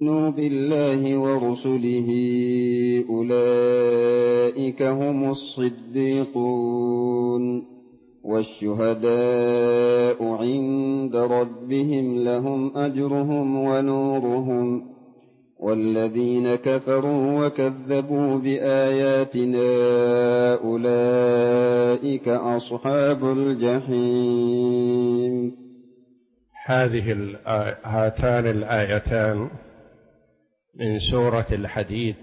يؤمنوا بالله ورسله أولئك هم الصديقون والشهداء عند ربهم لهم أجرهم ونورهم والذين كفروا وكذبوا بآياتنا أولئك أصحاب الجحيم. هاتان الآيتان من سورة الحديد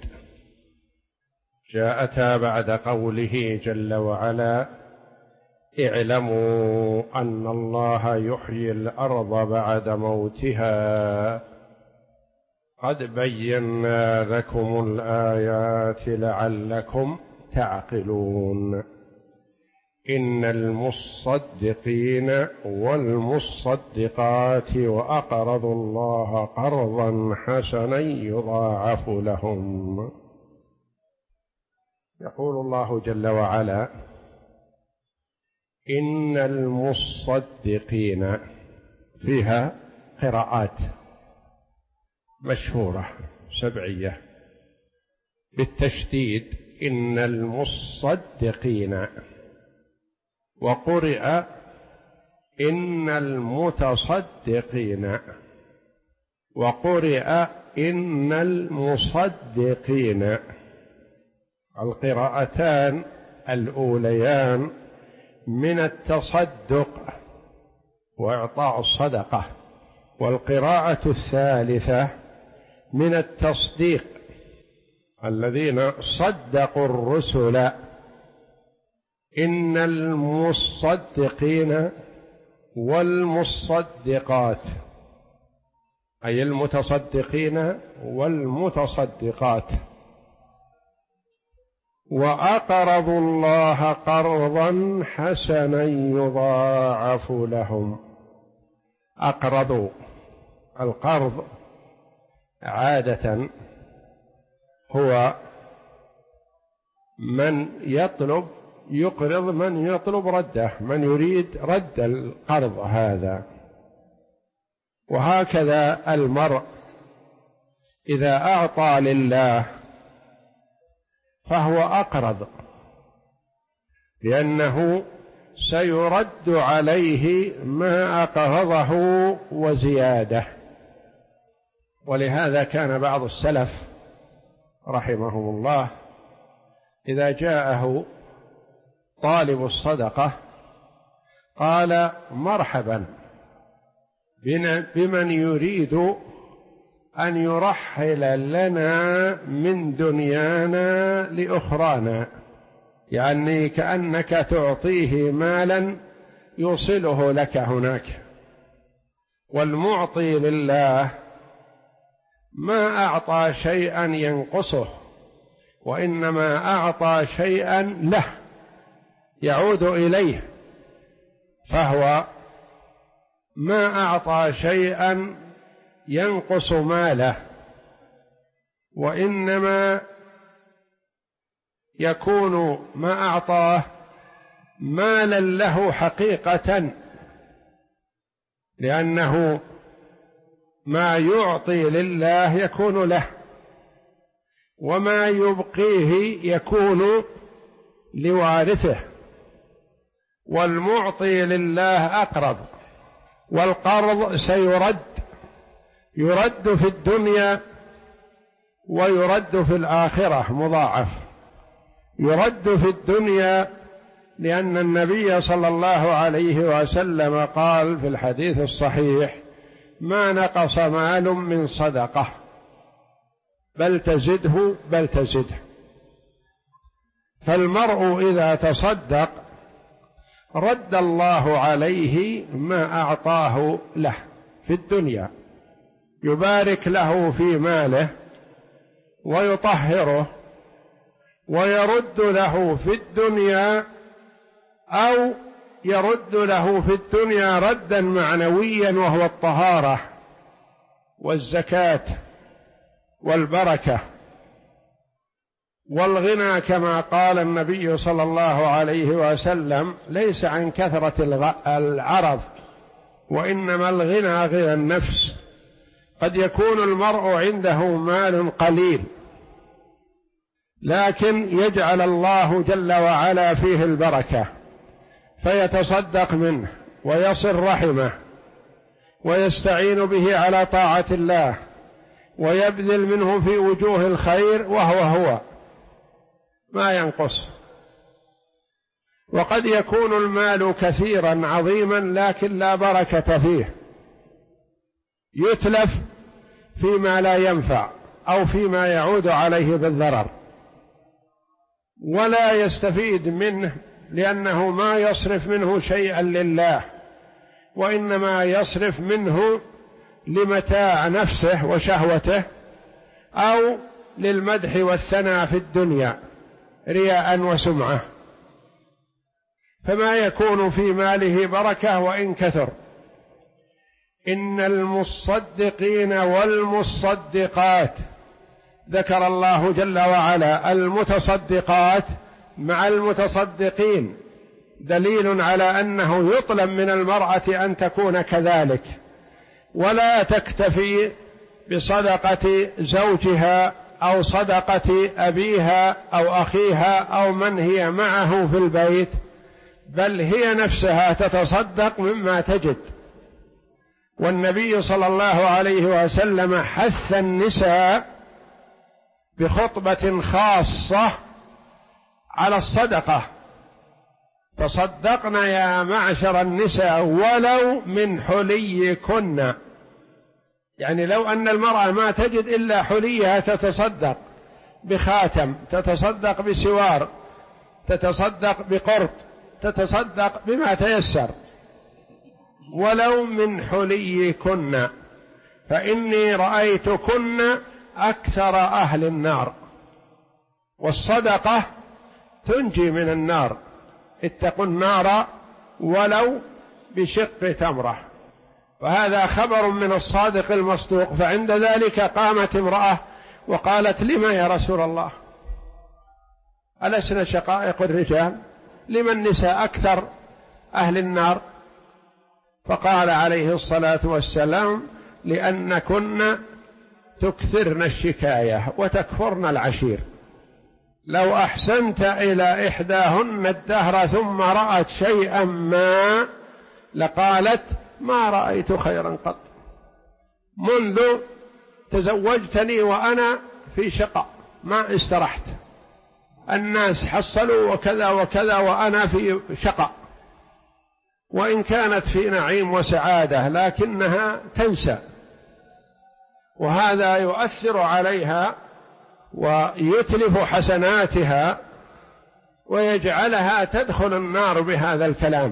جاءتا بعد قوله جل وعلا: اعلموا أن الله يحيي الأرض بعد موتها قد بينا لكم الآيات لعلكم تعقلون. إن المصدقين والمصدقات وأقرضوا الله قرضا حسنا يضاعف لهم. يقول الله جل وعلا: إن المصدقين، فيها قراءات مشهورة سبعية بالتشديد: إن المصدقين، وقرئ إن المتصدقين، وقرئ إن المصدقين. القراءتان الأوليان من التصدق وإعطاء الصدقة، والقراءة الثالثة من التصديق، الذين صدقوا الرسل. إن المصدقين والمصدقات، أي المتصدقين والمتصدقات. وأقرضوا الله قرضا حسنا يضاعف لهم. أقرضوا، القرض عادة هو من يقرض من يطلب رده، من يريد رد القرض هذا. وهكذا المرء إذا أعطى لله فهو أقرض، لأنه سيرد عليه ما أقرضه وزيادة. ولهذا كان بعض السلف رحمهم الله إذا جاءه طالب الصدقة قال: مرحبا بمن يريد أن يرحل لنا من دنيانا لأخرانا، يعني كأنك تعطيه مالا يوصله لك هناك. والمعطي لله ما أعطى شيئا ينقصه، وإنما أعطى شيئا له يعود إليه، فهو ما أعطى شيئا ينقص ماله، وإنما يكون ما أعطاه مالا له حقيقة، لأنه ما يعطي لله يكون له، وما يبقيه يكون لوارثه. والمعطي لله أقرض، والقرض يرد في الدنيا ويرد في الآخرة مضاعف. يرد في الدنيا لأن النبي صلى الله عليه وسلم قال في الحديث الصحيح: ما نقص مال من صدقة بل تزده بل تزده. فالمرء إذا تصدق رد الله عليه ما أعطاه له في الدنيا، يبارك له في ماله ويطهره، ويرد له في الدنيا، أو يرد له في الدنيا ردا معنويا وهو الطهارة والزكاة والبركة والغنى، كما قال النبي صلى الله عليه وسلم: ليس عن كثرة العرض، وإنما الغنى غنى النفس. قد يكون المرء عنده مال قليل لكن يجعل الله جل وعلا فيه البركة فيتصدق منه ويصل رحمه ويستعين به على طاعة الله ويبذل منه في وجوه الخير وهو ما ينقص. وقد يكون المال كثيرا عظيما لكن لا بركة فيه، يتلف فيما لا ينفع أو فيما يعود عليه بالضرر ولا يستفيد منه، لأنه ما يصرف منه شيئا لله وإنما يصرف منه لمتاع نفسه وشهوته أو للمدح والثناء في الدنيا رياء وسمعة، فما يكون في ماله بركة وإن كثر. إن المصدقين والمصدقات، ذكر الله جل وعلا المتصدقات مع المتصدقين، دليل على أنه يطلب من المرأة أن تكون كذلك، ولا تكتفي بصدقة زوجها أو صدقة أبيها أو أخيها أو من هي معه في البيت، بل هي نفسها تتصدق مما تجد. والنبي صلى الله عليه وسلم حث النساء بخطبة خاصة على الصدقة: تصدقن يا معشر النساء ولو من حليكن. يعني لو أن المرأة ما تجد إلا حليها تتصدق بخاتم، تتصدق بسوار، تتصدق بقرط، تتصدق بما تيسر، ولو من حليكن، فإني رأيتكن أكثر أهل النار. والصدقة تنجي من النار، اتقوا النار ولو بشق تمرة. فهذا خبر من الصادق المصدوق. فعند ذلك قامت امرأة وقالت: لما يا رسول الله؟ ألسنا شقائق الرجال؟ لما النساء أكثر أهل النار؟ فقال عليه الصلاة والسلام: لأنكن تكثرن الشكاية وتكفرن العشير. لو أحسنت إلى إحداهن الدهر ثم رأت شيئا ما لقالت: ما رأيت خيرا قط، منذ تزوجتني وأنا في شقاء ما استرحت، الناس حصلوا وكذا وكذا وأنا في شقاء. وإن كانت في نعيم وسعادة لكنها تنسى، وهذا يؤثر عليها ويتلف حسناتها ويجعلها تدخل النار بهذا الكلام،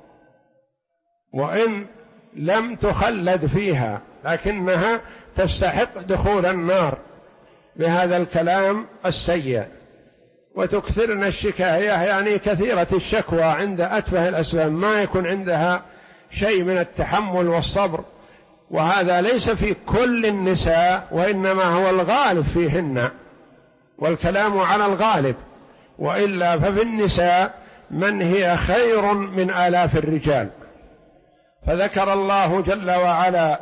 وإن لم تخلد فيها لكنها تستحق دخول النار بهذا الكلام السيء. وتكثرن الشكاية يعني كثيرة الشكوى عند أتفه الأسباب، ما يكون عندها شيء من التحمل والصبر، وهذا ليس في كل النساء وإنما هو الغالب فيهن، والكلام على الغالب، وإلا ففي النساء من هي خير من آلاف الرجال. فذكر الله جل وعلا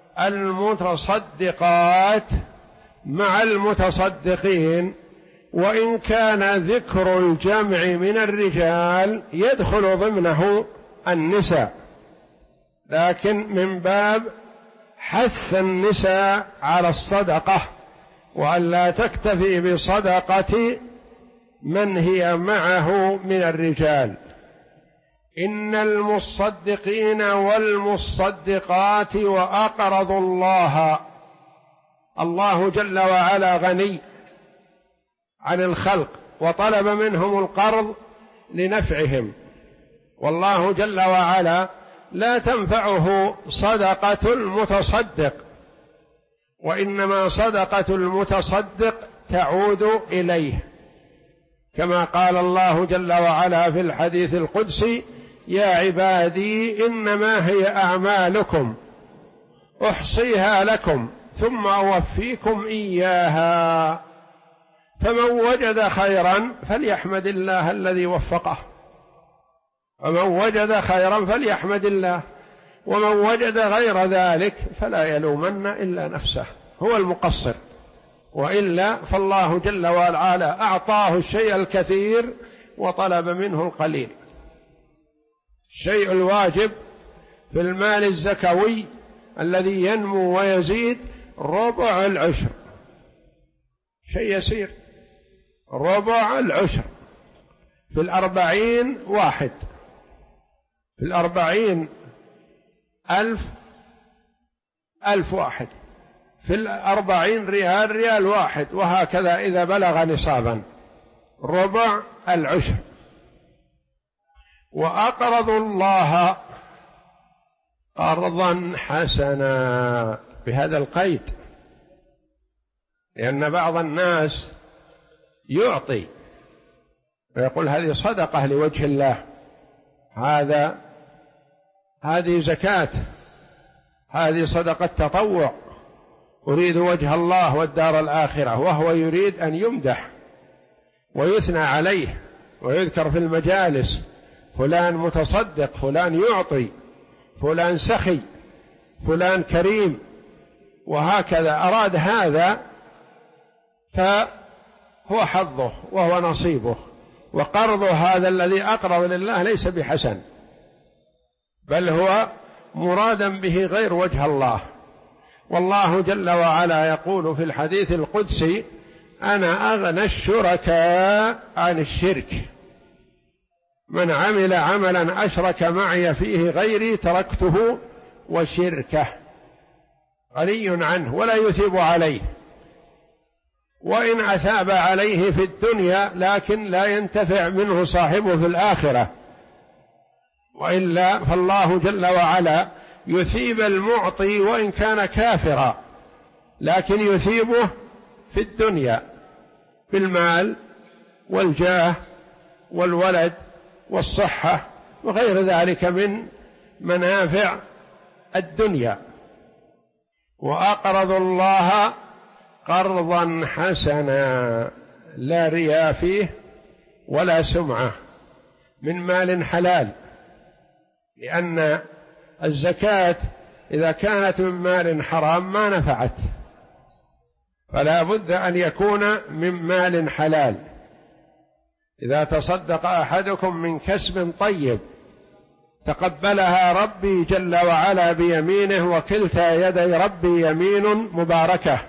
المتصدقات مع المتصدقين، وإن كان ذكر الجمع من الرجال يدخل ضمنه النساء، لكن من باب حث النساء على الصدقة، وأن لا تكتفي بصدقة من هي معه من الرجال. إن المصدقين والمصدقات وأقرضوا الله، الله جل وعلا غني عن الخلق وطلب منهم القرض لنفعهم، والله جل وعلا لا تنفعه صدقة المتصدق، وإنما صدقة المتصدق تعود إليه، كما قال الله جل وعلا في الحديث القدسي: يا عبادي إنما هي أعمالكم أحصيها لكم ثم أوفيكم إياها، فمن وجد خيرا فليحمد الله الذي وفقه، ومن وجد خيرا فليحمد الله. ومن وجد غير ذلك فلا يلومن إلا نفسه، هو المقصر، وإلا فالله جل وعلا أعطاه الشيء الكثير وطلب منه القليل. الشيء الواجب في المال الزكوي الذي ينمو ويزيد ربع العشر، شيء يسير، ربع العشر. في 40 واحد، في 40 ألف واحد، في 40 ريال واحد، وهكذا إذا بلغ نصابا ربع العشر. وأقرضوا الله قرضا حسنا، بهذا القيد، لأن بعض الناس يعطي ويقول هذه صدقة لوجه الله، هذه زكاة، هذه صدقة تطوع، أريد وجه الله والدار الآخرة، وهو يريد أن يمدح ويثنى عليه ويذكر في المجالس، فلان متصدق، فلان يعطي، فلان سخي، فلان كريم، وهكذا أراد هذا، فهو حظه وهو نصيبه. وقرض هذا الذي أقرض لله ليس بحسن، بل هو مرادا به غير وجه الله. والله جل وعلا يقول في الحديث القدسي: أنا أغنى الشركاء عن الشرك، من عمل عملا أشرك معي فيه غيري تركته وشركه. غني عنه ولا يثيب عليه، وإن أثاب عليه في الدنيا لكن لا ينتفع منه صاحبه في الآخرة، وإلا فالله جل وعلا يثيب المعطي وإن كان كافرا، لكن يثيبه في الدنيا بالمال والجاه والولد والصحة وغير ذلك من منافع الدنيا. وأقرضوا الله قرضا حسنا، لا رياء فيه ولا سمعة، من مال حلال، لأن الزكاة إذا كانت من مال حرام ما نفعت، فلا بد أن يكون من مال حلال. إذا تصدق أحدكم من كسب طيب تقبلها ربي جل وعلا بيمينه، وكلتا يدي ربي يمين مباركة،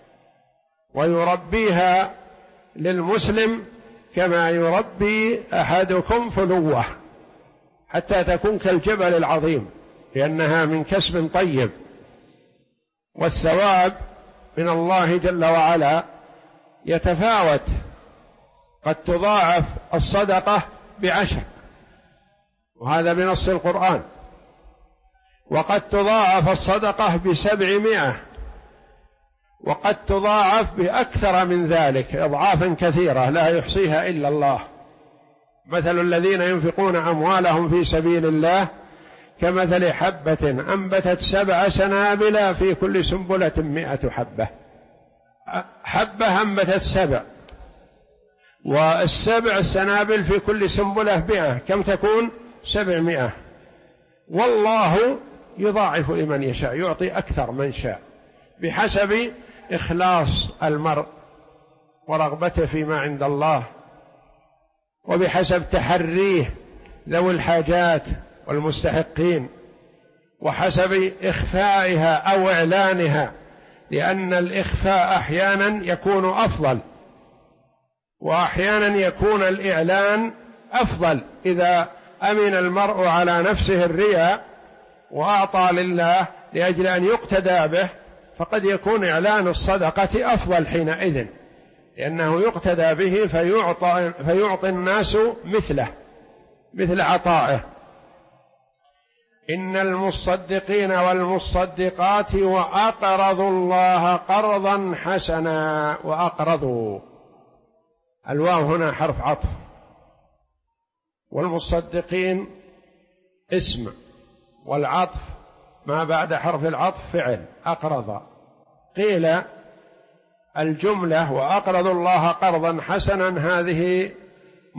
ويربيها للمسلم كما يربي أحدكم فلوه حتى تكون كالجبل العظيم، لأنها من كسب طيب. والثواب من الله جل وعلا يتفاوت، قد تضاعف الصدقة ب10، وهذا بنص القرآن، وقد تضاعف الصدقة ب700، وقد تضاعف بأكثر من ذلك أضعافا كثيرة لا يحصيها إلا الله. مثل الذين ينفقون أموالهم في سبيل الله كمثل حبة أنبتت 7 سنابل في كل سنبلة 100 حبة. حبة أنبتت 7، والسبع سنابل في كل سنبلة 100، كم تكون؟ 700. والله يضاعف لمن يشاء، يعطي أكثر من شاء بحسب إخلاص المرء ورغبته فيما عند الله، وبحسب تحريه ذوي الحاجات والمستحقين، وحسب إخفائها أو إعلانها، لأن الإخفاء أحيانا يكون أفضل، وأحيانا يكون الإعلان أفضل. إذا أمن المرء على نفسه الرياء وأعطى لله لأجل أن يقتدى به، فقد يكون إعلان الصدقة أفضل حينئذ، لأنه يقتدى به فيعطي الناس مثله، مثل عطائه. إن المصدقين والمصدقات وأقرضوا الله قرضا حسنا. وأقرضوا، الواو هنا حرف عطف، والمصدقين اسم، والعطف ما بعد حرف العطف فعل، أقرض. قيل الجملة وأقرضوا الله قرضا حسنا هذه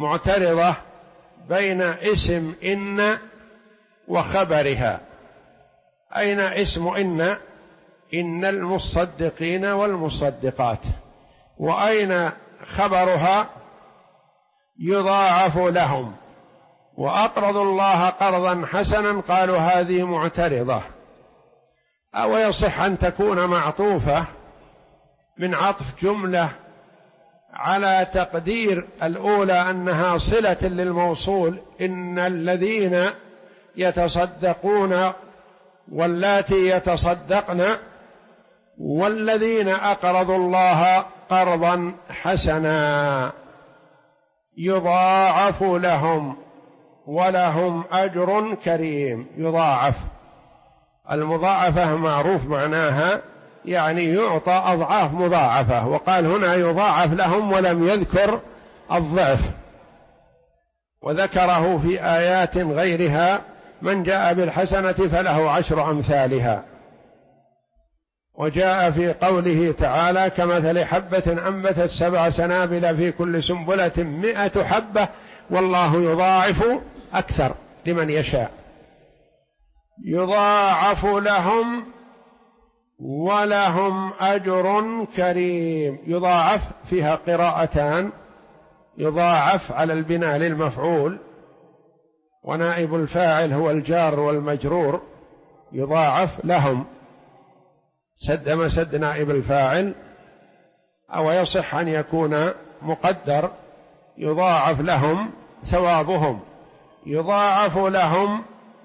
معترضة بين اسم إن وخبرها، أين اسم إن المصدقين والمصدقات، وأين خبرها يضاعف لهم، وأقرضوا الله قرضا حسنا قالوا هذه معترضة. أو يصح أن تكون معطوفة من عطف جملة على تقدير الأولى أنها صلة للموصول، إن الذين يتصدقون واللاتي يتصدقن والذين أقرضوا الله قرضا حسنا يضاعف لهم ولهم أجر كريم. يضاعف، المضاعفة معروف معناها يعني يعطى أضعاف مضاعفة، وقال هنا يضاعف لهم ولم يذكر الضعف، وذكره في آيات غيرها من جاء بالحسنة فله 10 أمثالها. وجاء في قوله تعالى كمثل حبة أنبتت 7 سنابل في كل سنبلة 100 حبة والله يضاعف أكثر لمن يشاء. يضاعف لهم ولهم أجر كريم. يضاعف فيها قراءتان، يضاعف على البناء للمفعول، ونائب الفاعل هو الجار والمجرور. يضاعف لهم سد مسد نائب الفاعل، أو يصح أن يكون مقدر يضاعف لهم ثوابهم. يضاعف لهم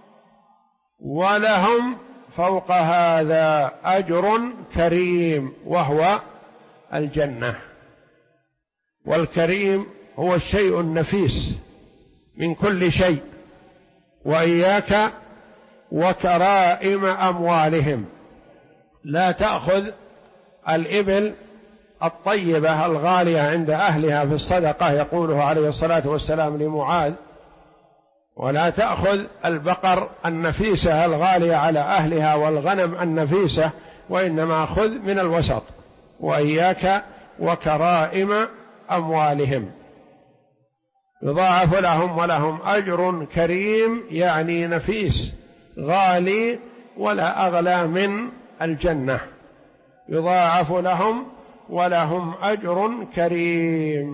ولهم فوق هذا أجر كريم وهو الجنة. والكريم هو الشيء النفيس من كل شيء. وإياك وكرائم أموالهم، لا تأخذ الإبل الطيبة الغالية عند أهلها في الصدقة يقوله عليه الصلاة والسلام لمعاذ، ولا تأخذ البقر النفيسة الغالية على أهلها والغنم النفيسة، وإنما خذ من الوسط. وإياك وكرائم أموالهم. يضاعف لهم ولهم أجر كريم، يعني نفيس غالي ولا أغلى من الجنة. يضاعف لهم ولهم أجر كريم.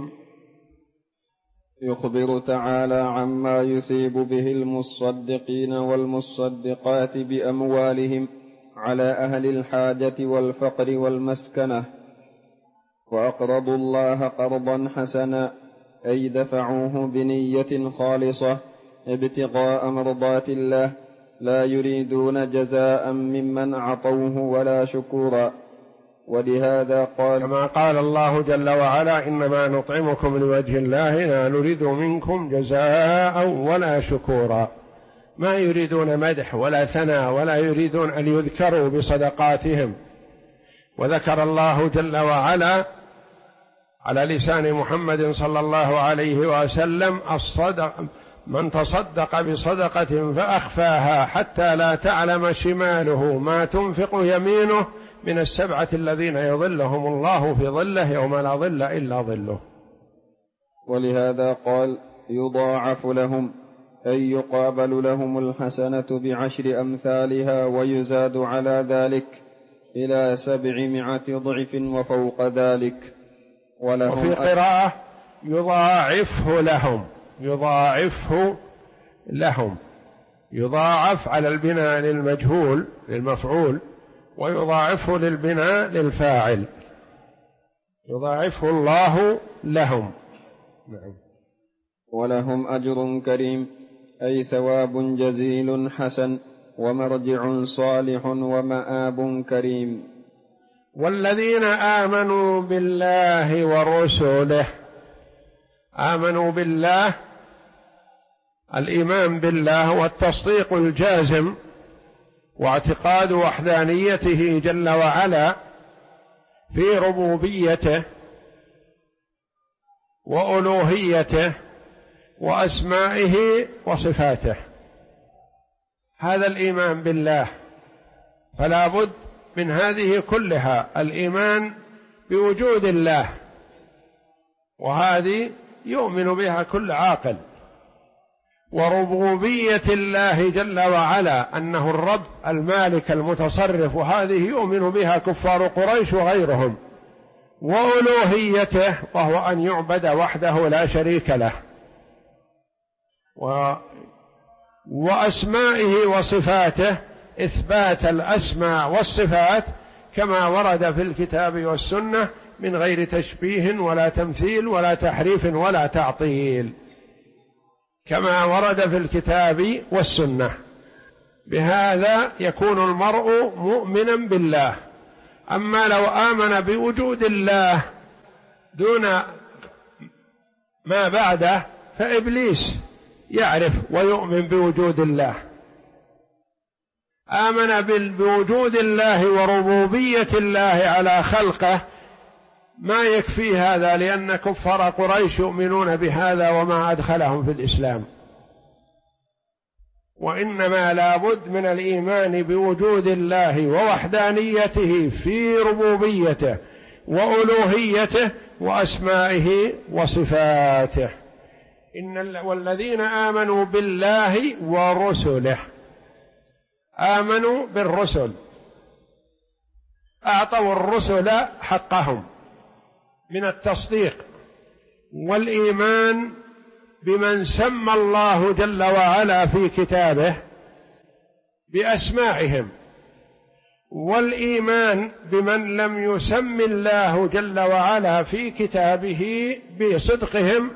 يخبر تعالى عما يثيب به المصدقين والمصدقات بأموالهم على أهل الحاجة والفقر والمسكنة. وأقرضوا الله قرضا حسنا، أي دفعوه بنية خالصة ابتغاء مرضات الله، لا يريدون جزاء ممن عطوه ولا شكورا. ولهذا قال كما قال الله جل وعلا إنما نطعمكم لوجه الله لا نريد منكم جزاء ولا شكورا. ما يريدون مدح ولا ثناء، ولا يريدون أن يذكروا بصدقاتهم. وذكر الله جل وعلا على لسان محمد صلى الله عليه وسلم من تصدق بصدقة فأخفاها حتى لا تعلم شماله ما تنفق يمينه من 7 الذين يظلهم الله في ظله يوم لا ظل إلا ظله. ولهذا قال يضاعف لهم، أي يقابل لهم الحسنة ب10 أمثالها ويزاد على ذلك إلى 700 ضعف وفوق ذلك. وفي قراءة يضاعفه لهم. يضاعفه لهم، يضاعف على البناء للمجهول للمفعول، ويضاعفه للبناء للفاعل. يضاعفه الله لهم. نعم. ولهم أجر كريم، أي ثواب جزيل حسن ومرجع صالح ومآب كريم. والذين آمنوا بالله ورسله. آمنوا بالله، الإيمان بالله والتصديق الجازم واعتقاد وحدانيته جل وعلا في ربوبيته وألوهيته وأسمائه وصفاته. هذا الإيمان بالله، فلا بد من هذه كلها. الإيمان بوجود الله، وهذه يؤمن بها كل عاقل. وربوبية الله جل وعلا أنه الرب المالك المتصرف، وهذه يؤمن بها كفار قريش وغيرهم، وألوهيته وهو أن يعبد وحده لا شريك له، وأسمائه وصفاته، إثبات الأسماء والصفات كما ورد في الكتاب والسنة من غير تشبيه ولا تمثيل ولا تحريف ولا تعطيل، كما ورد في الكتاب والسنة. بهذا يكون المرء مؤمنا بالله. أما لو آمن بوجود الله دون ما بعده فإبليس يعرف ويؤمن بوجود الله. آمن بوجود الله وربوبية الله على خلقه ما يكفي هذا، لأن كفار قريش يؤمنون بهذا وما أدخلهم في الإسلام. وإنما لا بد من الإيمان بوجود الله ووحدانيته في ربوبيته وألوهيته وأسمائه وصفاته. والذين آمنوا بالله ورسله، آمنوا بالرسل، أعطوا الرسل حقهم من التصديق والإيمان بمن سمى الله جل وعلا في كتابه بأسمائهم، والإيمان بمن لم يسم الله جل وعلا في كتابه بصدقهم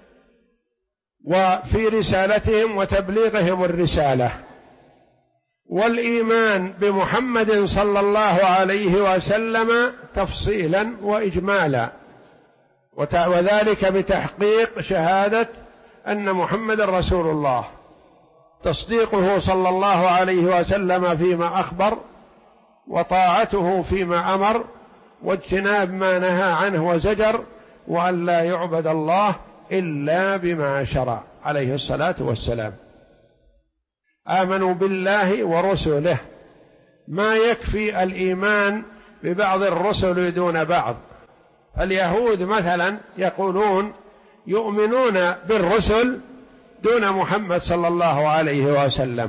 وفي رسالتهم وتبليغهم الرسالة، والإيمان بمحمد صلى الله عليه وسلم تفصيلا وإجمالا، وذلك بتحقيق شهادة أن محمد رسول الله، تصديقه صلى الله عليه وسلم فيما أخبر، وطاعته فيما أمر، واجتناب ما نهى عنه وزجر، وأن لا يعبد الله إلا بما شرع عليه الصلاة والسلام. آمنوا بالله ورسله، ما يكفي الإيمان ببعض الرسل دون بعض. اليهود مثلا يقولون يؤمنون بالرسل دون محمد صلى الله عليه وسلم،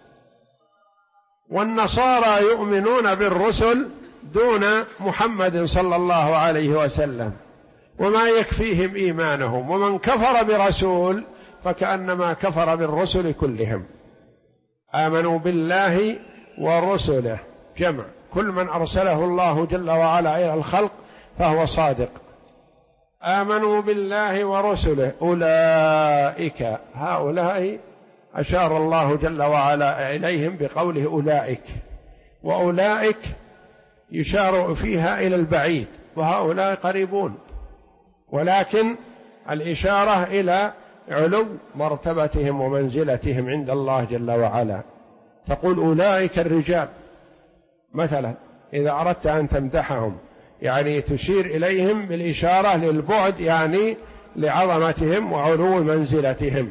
والنصارى يؤمنون بالرسل دون محمد صلى الله عليه وسلم، وما يكفيهم إيمانهم. ومن كفر برسول فكأنما كفر بالرسل كلهم. آمنوا بالله ورسله جمع، كل من أرسله الله جل وعلا إلى الخلق فهو صادق. آمنوا بالله ورسله أولئك، هؤلاء أشار الله جل وعلا إليهم بقوله أولئك، وأولئك يشار فيها إلى البعيد، وهؤلاء قريبون، ولكن الإشارة إلى علو مرتبتهم ومنزلتهم عند الله جل وعلا. تقول أولئك الرجال مثلا إذا أردت أن تمدحهم، يعني تشير إليهم بالإشارة للبعد، يعني لعظمتهم وعلو منزلتهم.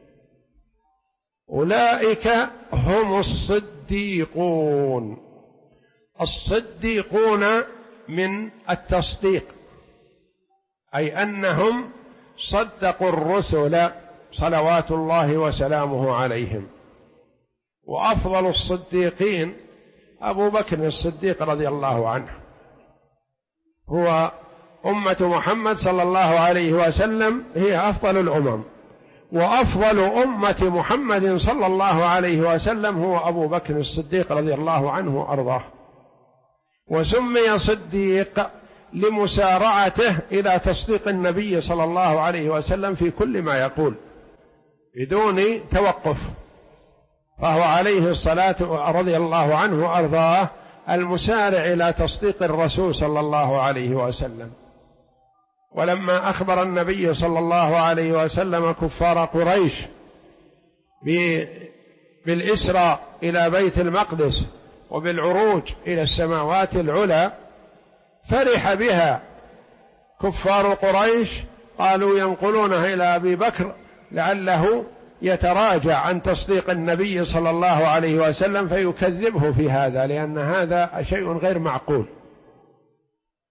أولئك هم الصديقون. الصديقون من التصديق، أي أنهم صدقوا الرسل صلوات الله وسلامه عليهم. وأفضل الصديقين أبو بكر الصديق رضي الله عنه، هو أمة محمد صلى الله عليه وسلم هي أفضل الأمم، وأفضل أمة محمد صلى الله عليه وسلم هو أبو بكر الصديق رضي الله عنه وأرضاه. وسمي صديق لمسارعته إلى تصديق النبي صلى الله عليه وسلم في كل ما يقول بدون توقف، فهو عليه الصلاة رضي الله عنه وأرضاه المسارع إلى تصديق الرسول صلى الله عليه وسلم. ولما أخبر النبي صلى الله عليه وسلم كفار قريش بالإسراء إلى بيت المقدس وبالعروج إلى السماوات العلى، فرح بها كفار قريش، قالوا ينقلونها إلى أبي بكر لعله يتراجع عن تصديق النبي صلى الله عليه وسلم فيكذبه في هذا، لأن هذا شيء غير معقول.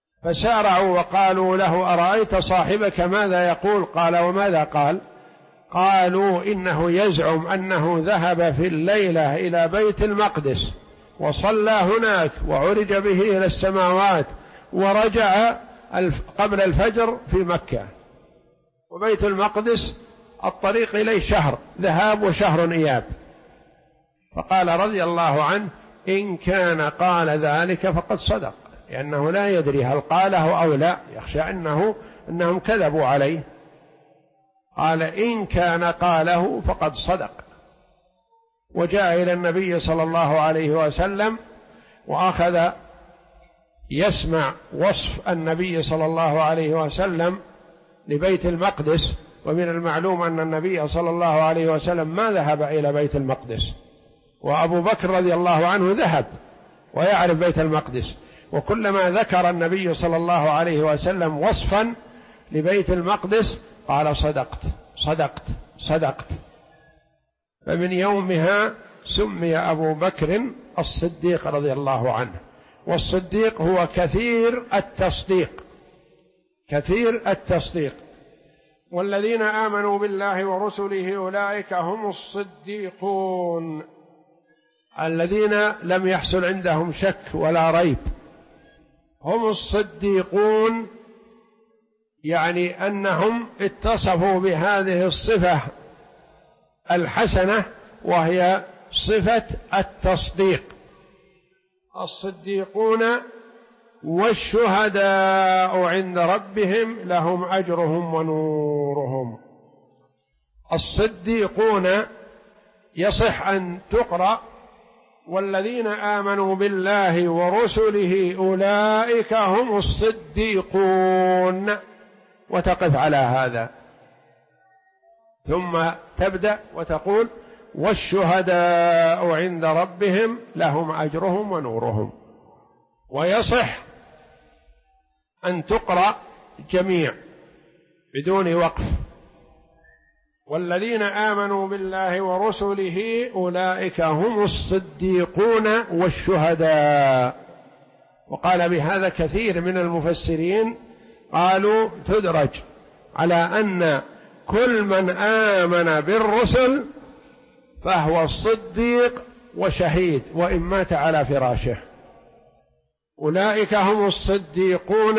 فسارعوا وقالوا له أرأيت صاحبك ماذا يقول؟ قال وماذا قال؟ قالوا إنه يزعم أنه ذهب في الليلة إلى بيت المقدس وصلى هناك وعرج به إلى السماوات ورجع قبل الفجر في مكة، وبيت المقدس الطريق إليه شهر ذهاب وشهر إياب. فقال رضي الله عنه: إن كان قال ذلك فقد صدق، لأنه لا يدري هل قاله أو لا، يخشى أنهم كذبوا عليه. قال: إن كان قاله فقد صدق. وجاء إلى النبي صلى الله عليه وسلم وأخذ يسمع وصف النبي صلى الله عليه وسلم لبيت المقدس، ومن المعلوم أن النبي صلى الله عليه وسلم ما ذهب إلى بيت المقدس، وأبو بكر رضي الله عنه ذهب ويعرف بيت المقدس، وكلما ذكر النبي صلى الله عليه وسلم وصفا لبيت المقدس قال: صدقت صدقت صدقت. فمن يومها سمي أبو بكر الصديق رضي الله عنه. والصديق هو كثير التصديق، كثير التصديق. والذين آمنوا بالله ورسله أولئك هم الصديقون الذين لم يحصل عندهم شك ولا ريب، هم الصديقون، يعني أنهم اتصفوا بهذه الصفة الحسنة وهي صفة التصديق. الصديقون والشهداء عند ربهم لهم أجرهم ونورهم. الصديقون يصح أن تقرأ: والذين آمنوا بالله ورسله أولئك هم الصديقون، وتقف على هذا، ثم تبدأ وتقول: والشهداء عند ربهم لهم أجرهم ونورهم. ويصح أن تقرأ جميع بدون وقف: والذين آمنوا بالله ورسله أولئك هم الصديقون والشهداء. وقال بهذا كثير من المفسرين، قالوا تدرج على أن كل من آمن بالرسل فهو الصديق وشهيد وإن مات على فراشه. أولئك هم الصديقون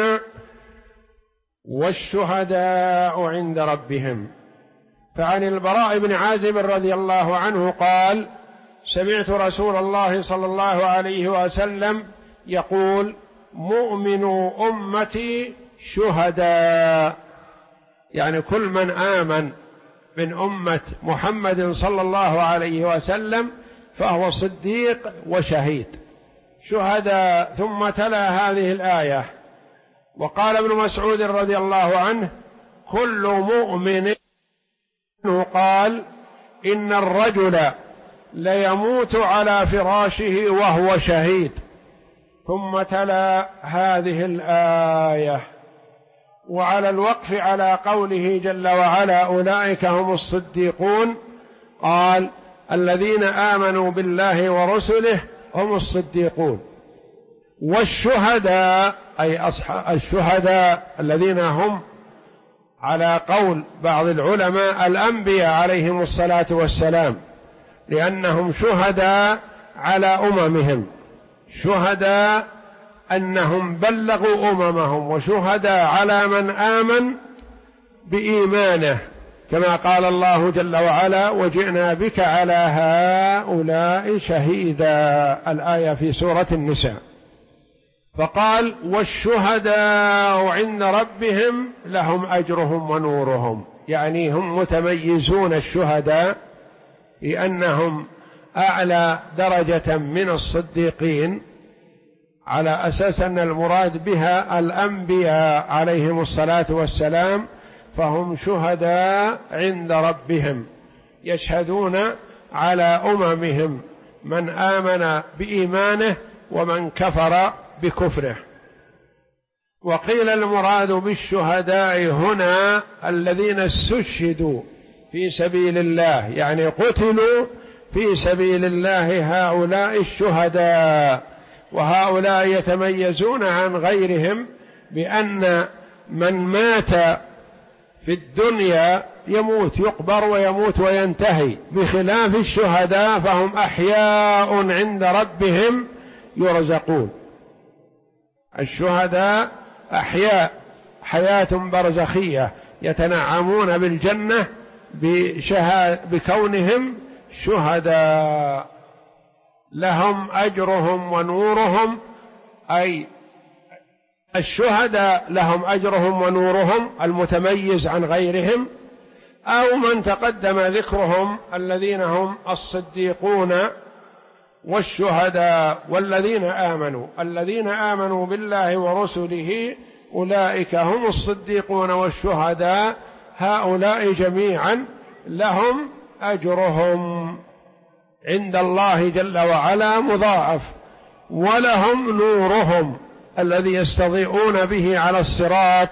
والشهداء عند ربهم. فعن البراء بن عازب رضي الله عنه قال: سمعت رسول الله صلى الله عليه وسلم يقول: مؤمن أمتي شهداء، يعني كل من آمن من أمة محمد صلى الله عليه وسلم فهو صديق وشهيد شهداء. ثم تلا هذه الآية. وقال ابن مسعود رضي الله عنه: كل مؤمن، قال: إن الرجل ليموت على فراشه وهو شهيد. ثم تلا هذه الآية. وعلى الوقف على قوله جل وعلا: أولئك هم الصديقون، قال: الذين آمنوا بالله ورسله هم الصديقون. والشهداء أي أصحاب الشهداء الذين هم على قول بعض العلماء الأنبياء عليهم الصلاة والسلام، لأنهم شهداء على أممهم، شهداء أنهم بلغوا أممهم، وشهداء على من آمن بإيمانه، كما قال الله جل وعلا: وجئنا بك على هؤلاء شهيدا، الآية في سورة النساء. فقال: والشهداء عند ربهم لهم أجرهم ونورهم، يعني هم متميزون الشهداء لأنهم أعلى درجة من الصديقين، على أساس أن المراد بها الأنبياء عليهم الصلاة والسلام، فهم شهداء عند ربهم يشهدون على أممهم، من آمن بإيمانه ومن كفر بكفره. وقيل المراد بالشهداء هنا الذين استشهدوا في سبيل الله، يعني قتلوا في سبيل الله، هؤلاء الشهداء. وهؤلاء يتميزون عن غيرهم بأن من مات في الدنيا يموت يقبر ويموت وينتهي، بخلاف الشهداء فهم أحياء عند ربهم يرزقون. الشهداء أحياء حياة برزخية يتنعمون بالجنة بكونهم شهداء، لهم أجرهم ونورهم، أي الشهداء لهم أجرهم ونورهم المتميز عن غيرهم، أو من تقدم ذكرهم الذين هم الصديقون والشهداء والذين آمنوا. الذين آمنوا بالله ورسله أولئك هم الصديقون والشهداء، هؤلاء جميعا لهم أجرهم عند الله جل وعلا مضاعف، ولهم نورهم الذي يستضيئون به على الصراط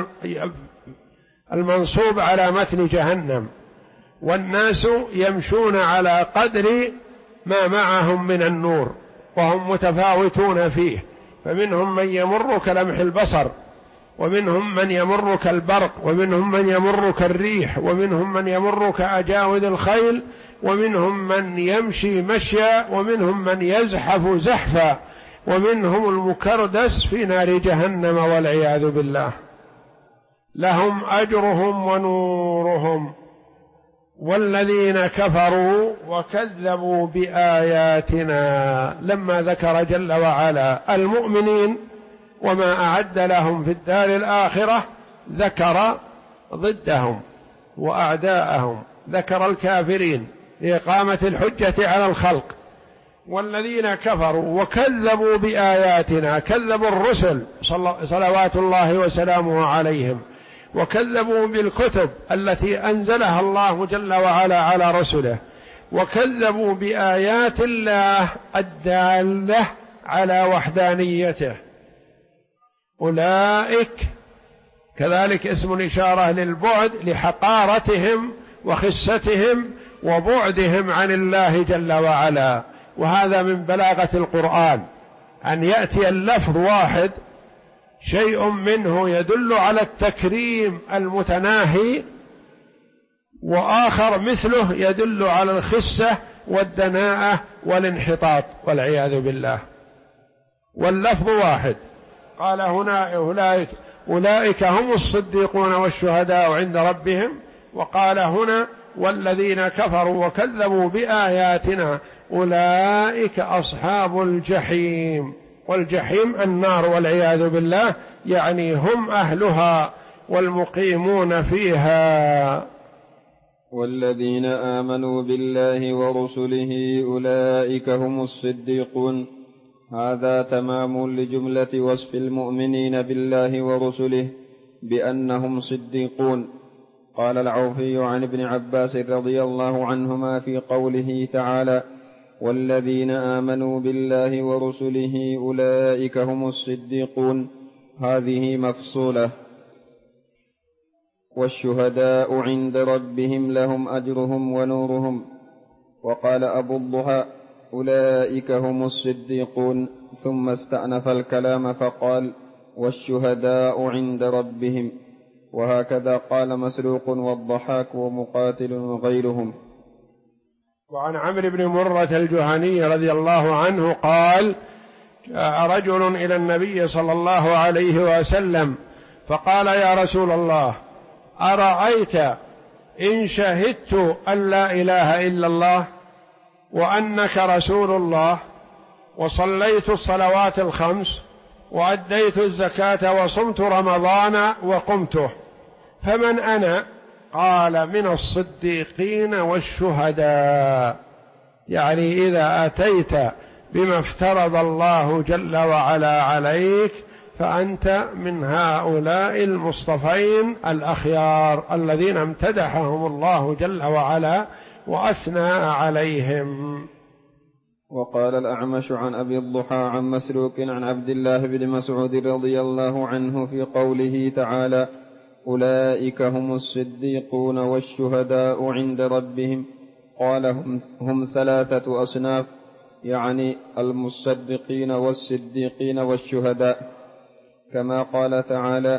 المنصوب على متن جهنم، والناس يمشون على قدر ما معهم من النور وهم متفاوتون فيه، فمنهم من يمر كلمح البصر، ومنهم من يمر كالبرق، ومنهم من يمر كالريح، ومنهم من يمر كأجاود الخيل، ومنهم من يمشي مشيا، ومنهم من يزحف زحفا، ومنهم المكردس في نار جهنم والعياذ بالله. لهم أجرهم ونورهم. والذين كفروا وكذبوا بآياتنا، لما ذكر جل وعلا المؤمنين وما أعد لهم في الدار الآخرة ذكر ضدهم وأعداءهم، ذكر الكافرين لإقامة الحجة على الخلق. والذين كفروا وكذبوا بآياتنا، كذبوا الرسل صلوات الله وسلامه عليهم، وكذبوا بالكتب التي أنزلها الله جل وعلا على رسله، وكذبوا بآيات الله الدالة على وحدانيته. أولئك كذلك اسم الإشارة للبعد لحقارتهم وخستهم وبعدهم عن الله جل وعلا. وهذا من بلاغة القرآن أن يأتي اللفظ واحد شيء منه يدل على التكريم المتناهي، وآخر مثله يدل على الخسة والدناءة والانحطاط والعياذ بالله، واللفظ واحد. قال هنا أولئك هم الصديقون والشهداء عند ربهم، وقال هنا والذين كفروا وكذبوا بآياتنا أولئك أصحاب الجحيم. والجحيم النار والعياذ بالله، يعني هم أهلها والمقيمون فيها. والذين آمنوا بالله ورسله أولئك هم الصديقون. هذا تمام لجملة وصف المؤمنين بالله ورسله بأنهم صديقون. قال العوفي عن ابن عباس رضي الله عنهما في قوله تعالى: والذين آمنوا بالله ورسله أولئك هم الصديقون، هذه مفصولة. والشهداء عند ربهم لهم أجرهم ونورهم. وقال أبو الضحى: أولئك هم الصديقون، ثم استأنف الكلام فقال: والشهداء عند ربهم. وهكذا قال مسروق والضحاك ومقاتل وغيرهم. وعن عمرو بن مرة الجهني رضي الله عنه قال: جاء رجل إلى النبي صلى الله عليه وسلم فقال: يا رسول الله، أرأيت إن شهدت أن لا إله إلا الله وأنك رسول الله، وصليت الصلوات الخمس، وأديت الزكاة، وصمت رمضان وقمته، فمن أنا؟ قال: من الصديقين والشهداء. يعني إذا أتيت بما افترض الله جل وعلا عليك فأنت من هؤلاء المصطفين الأخيار الذين امتدحهم الله جل وعلا وأثنى عليهم. وقال الأعمش عن أبي الضحى عن مسروق عن عبد الله بن مسعود رضي الله عنه في قوله تعالى: أولئك هم الصديقون والشهداء عند ربهم، قال: هم ثلاثة أصناف، يعني المصدقين والصديقين والشهداء، كما قال تعالى: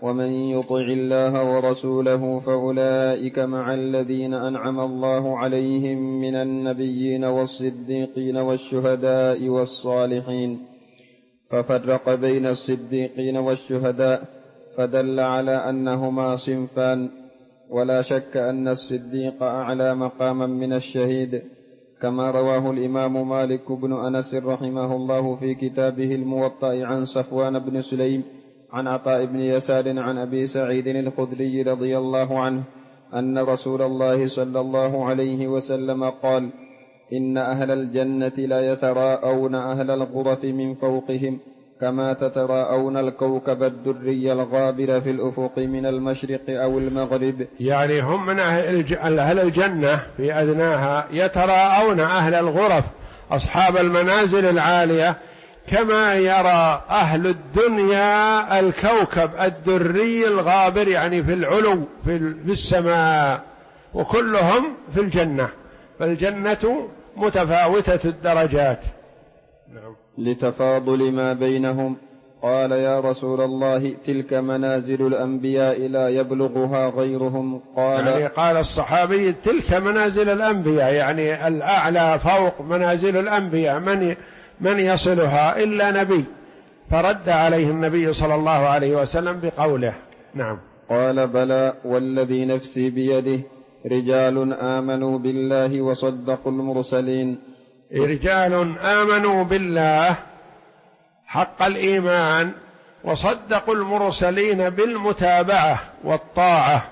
ومن يطع الله ورسوله فأولئك مع الذين أنعم الله عليهم من النبيين والصديقين والشهداء والصالحين. ففرق بين الصديقين والشهداء فدل على أنهما صنفان، ولا شك أن الصديق أعلى مقاما من الشهيد، كما رواه الإمام مالك بن أنس رحمه الله في كتابه الموطأ عن صفوان بن سليم عن عطاء بن يسار عن أبي سعيد الخدري رضي الله عنه أن رسول الله صلى الله عليه وسلم قال: إن أهل الجنة لا يتراءون أهل الغرف من فوقهم كما تتراءون الكوكب الدري الغابر في الأفق من المشرق أو المغرب. يعني هم من أهل الجنة في أدناها يتراءون أهل الغرف أصحاب المنازل العالية كما يرى أهل الدنيا الكوكب الدري الغابر، يعني في العلو في السماء، وكلهم في الجنة، فالجنة متفاوتة الدرجات. نعم. لتفاضل ما بينهم. قال: يا رسول الله تلك منازل الأنبياء لا يبلغها غيرهم. قال الصحابي: تلك منازل الأنبياء، يعني الأعلى فوق منازل الأنبياء من يصلها إلا نبي، فرد عليه النبي صلى الله عليه وسلم بقوله. نعم. قال: بلى والذي نفسي بيده، رجال آمنوا بالله وصدقوا المرسلين. رجال آمنوا بالله حق الإيمان وصدقوا المرسلين بالمتابعة والطاعة،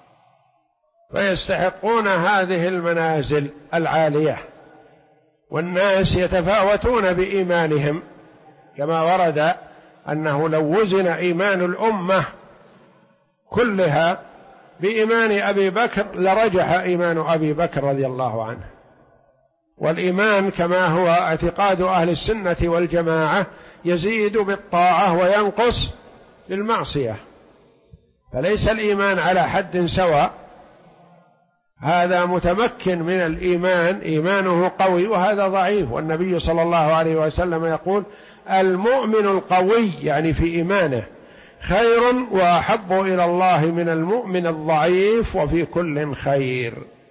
فيستحقون هذه المنازل العالية. والناس يتفاوتون بإيمانهم، كما ورد أنه لو وزن إيمان الأمة كلها بإيمان أبي بكر لرجح إيمان أبي بكر رضي الله عنه. والإيمان كما هو اعتقاد أهل السنة والجماعة يزيد بالطاعة وينقص بالمعصية، فليس الإيمان على حد سواء. هذا متمكن من الإيمان، إيمانه قوي، وهذا ضعيف. والنبي صلى الله عليه وسلم يقول: المؤمن القوي يعني في إيمانه خير وأحب إلى الله من المؤمن الضعيف، وفي كل خير.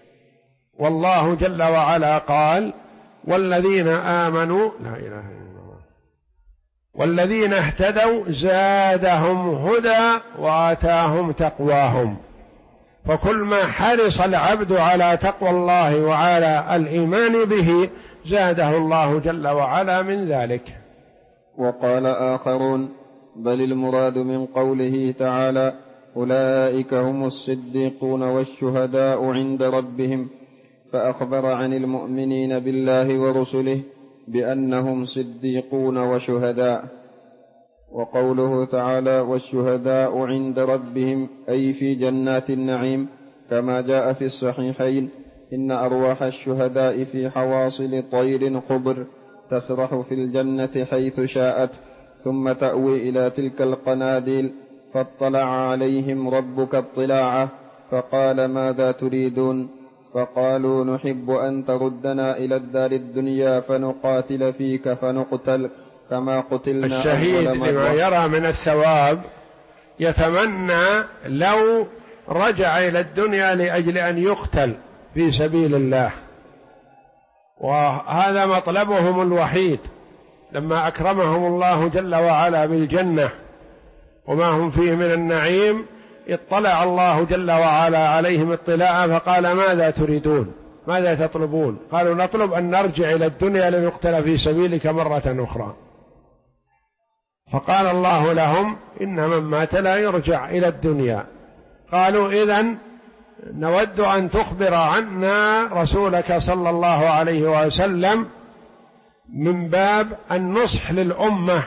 والله جل وعلا قال: والذين آمنوا لا إله إلا الله والذين اهتدوا زادهم هدى وآتاهم تقواهم. فكل ما حرص العبد على تقوى الله وعلى الإيمان به زاده الله جل وعلا من ذلك. وقال آخرون: بل المراد من قوله تعالى: أولئك هم الصديقون والشهداء عند ربهم، فأخبر عن المؤمنين بالله ورسله بأنهم صديقون وشهداء. وقوله تعالى: والشهداء عند ربهم أي في جنات النعيم، كما جاء في الصحيحين: إن أرواح الشهداء في حواصل طير خضر تسرح في الجنة حيث شاءت، ثم تأوي إلى تلك القناديل، فاطلع عليهم ربك اطلاعه فقال: ماذا تريدون؟ فقالوا: نحب أن تردنا إلى الدار الدنيا فنقاتل فيك فنقتل كما قتلنا. الشهيد لما يرى من الثواب يتمنى لو رجع إلى الدنيا لأجل أن يقتل في سبيل الله، وهذا مطلبهم الوحيد. لما أكرمهم الله جل وعلا بالجنة وما هم فيه من النعيم، اطلع الله جل وعلا عليهم اطلاعا فقال: ماذا تريدون؟ ماذا تطلبون؟ قالوا: نطلب أن نرجع إلى الدنيا لنقتل في سبيلك مرة أخرى. فقال الله لهم: إن من مات لا يرجع إلى الدنيا. قالوا: إذن نود أن تخبر عنا رسولك صلى الله عليه وسلم من باب النصح للأمة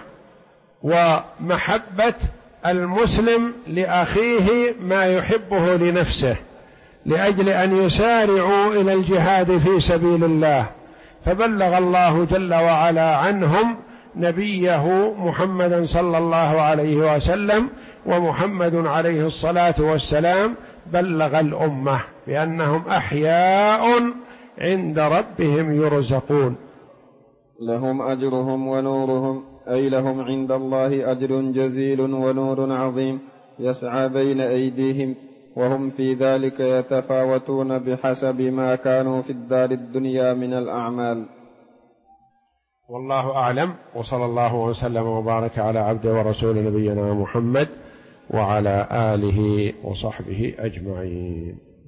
ومحبة المسلم لأخيه ما يحبه لنفسه، لأجل أن يسارعوا إلى الجهاد في سبيل الله. فبلغ الله جل وعلا عنهم نبيه محمدا صلى الله عليه وسلم، ومحمد عليه الصلاة والسلام بلغ الأمة بأنهم أحياء عند ربهم يرزقون. لهم أجرهم ونورهم، أي لهم عند الله أجر جزيل ونور عظيم، يسعى بين أيديهم، وهم في ذلك يتفاوتون بحسب ما كانوا في الدار الدنيا من الأعمال. والله أعلم، وصلى الله وسلم وبارك على عبده ورسول نبينا محمد وعلى آله وصحبه أجمعين.